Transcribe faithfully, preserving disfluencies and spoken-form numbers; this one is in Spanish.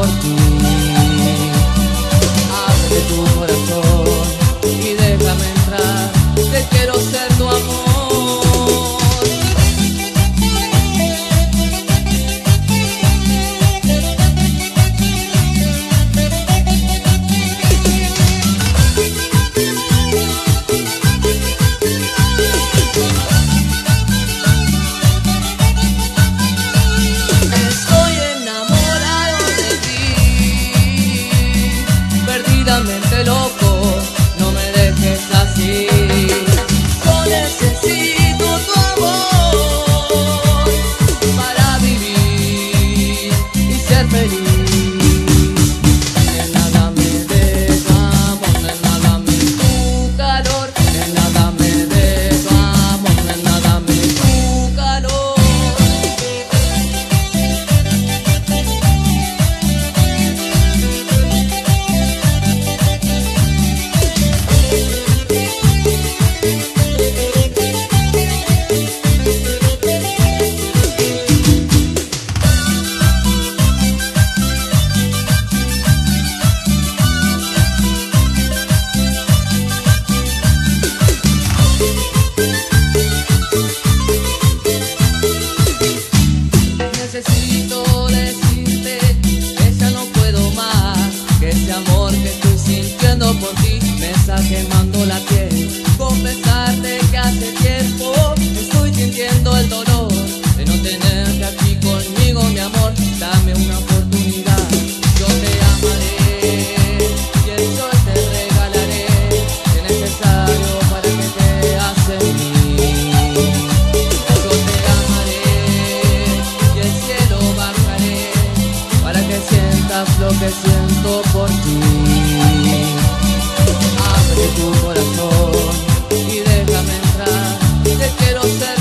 ti. Abre tu corazón y déjame entrar, que quiero ser tu amor. Perdidamente loco, no me dejes así. Yo necesito tu amor para vivir y ser feliz. Nena, dame de tu amor, nena, dame tu calor. Nena, dame de tu amor, nena, dame tu calor. Necesito decirte que ya no puedo más, que ese amor que estoy sintiendo por ti me está quemando la piel. Confesarte que hace tiempo estoy sintiendo el dolor de no tenerte aquí conmigo, mi amor. Dame una oportunidad, yo te amaré y el sol te regalaré, si es necesario para que te en mí. Lo que siento por ti. Abre tu corazón y déjame entrar, que quiero ser